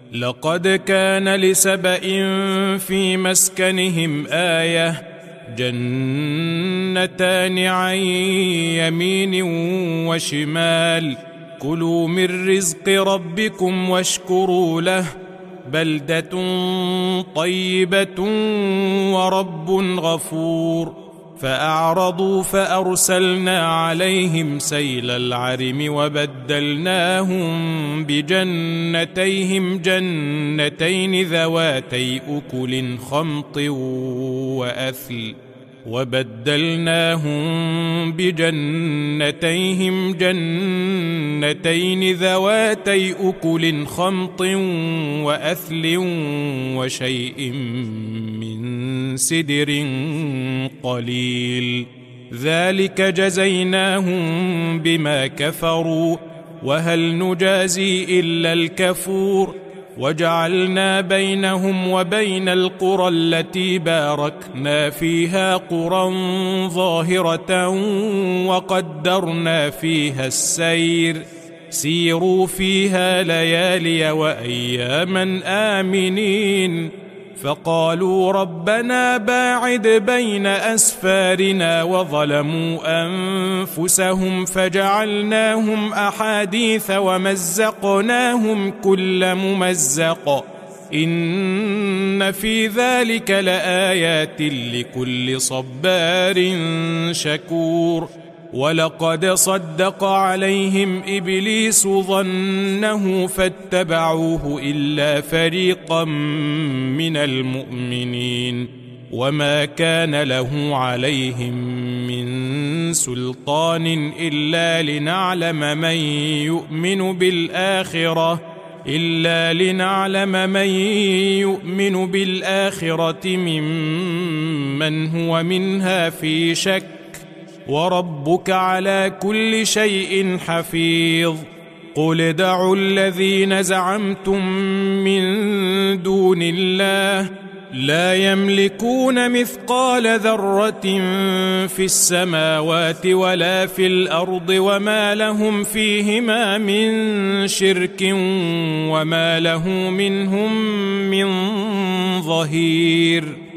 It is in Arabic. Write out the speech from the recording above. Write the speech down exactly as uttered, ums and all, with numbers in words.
لقد كان لسبإ في مسكنهم آية جنتان عن يمين وشمال كلوا من رزق ربكم واشكروا له بلدة طيبة ورب غفور فأعرضوا فأرسلنا عليهم سيل العرم وبدلناهم بجنتيهم جنتين ذواتي أكل خمط وأثل وبدلناهم بجنتيهم جنتين ذواتي أكل خمط وأثل وشيء من سدر قليل ذلك جزيناهم بما كفروا وهل نجازي إلا الكفور وجعلنا بينهم وبين القرى التي باركنا فيها قرى ظاهرة وقدرنا فيها السير سيروا فيها ليالي وأياما آمنين فقالوا ربنا باعد بين أسفارنا وظلموا أنفسهم فجعلناهم أحاديث ومزقناهم كل ممزق إن في ذلك لآيات لكل صبار شكور ولقد صدق عليهم إبليس ظنه فاتبعوه إلا فريقا من المؤمنين وما كان له عليهم من سلطان إلا لنعلم من يؤمن بالآخرة إلا لنعلم من يؤمن بالآخرة ممن هو منها في شك وربك على كل شيء حفيظ قل ادعوا الذين زعمتم من دون الله لا يملكون مثقال ذرة في السماوات ولا في الأرض وما لهم فيهما من شرك وما له منهم من ظهير